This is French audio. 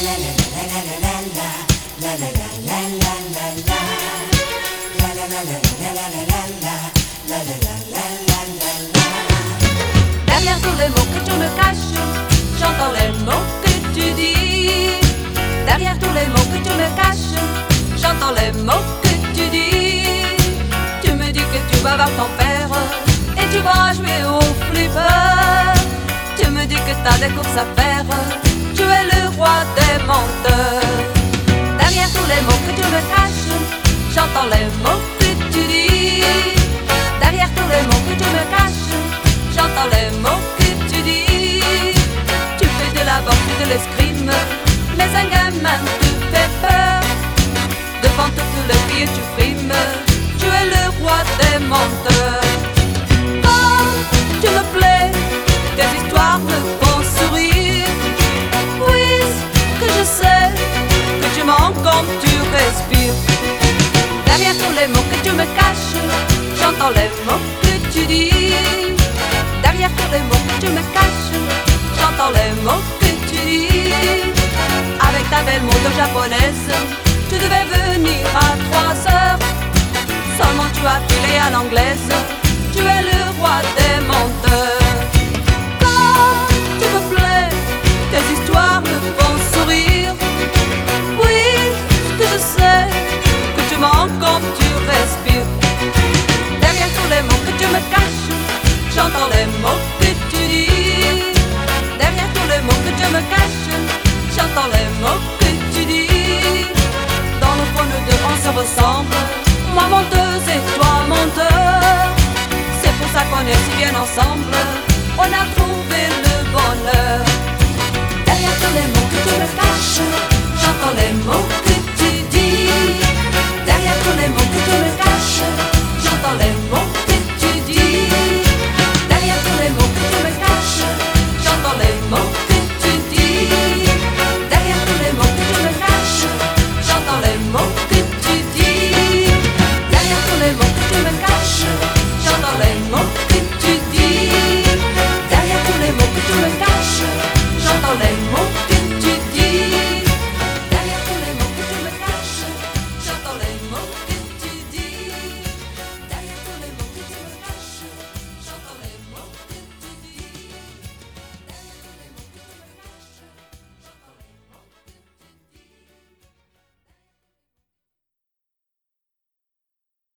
Derrière tous les mots que tu me caches, j'entends les mots que tu dis. Derrière tous les mots que tu me caches, j'entends les mots que tu dis. Tu me dis que tu vas voir ton père et tu vas jouer au flipper. Tu me dis que t'as des courses à faire, tu es le roi des menteurs. Derrière tous les mots que tu me caches, j'entends les mots que tu dis. Derrière tous les mots que tu me caches, j'entends les mots que tu dis. Tu fais de la boxe et de l'escrime, mais un gamin te fait peur. Devant toutes les filles tu frimes, tu es le roi des menteurs. Oh, tu me plais, tes histoires me font sourire. Oui, que je sais que tu mens quand tu respires. Derrière tous les mots que tu me caches, j'entends les mots que tu dis. Derrière tous les mots que tu me caches, j'entends les mots que tu dis. Avec ta belle mode japonaise, tu devais venir à 3 heures. Seulement tu as filé à l'anglaise, tu es le roi des menteurs. Quand tu me plais, tes histoires me font sourire. Oui, que je sais que tu mens quand tu respires. Derrière tous les mots que tu me caches, j'entends les mots que tu dis. Derrière tous les mots que tu me caches, j'entends les mots que tu dis. Dans le fond nous deux on se ressemble, moi menteuse et toi menteur. C'est pour ça qu'on est si bien ensemble, on a trouvé le bonheur. Derrière tous les mots que tu me caches, j'entends les mots que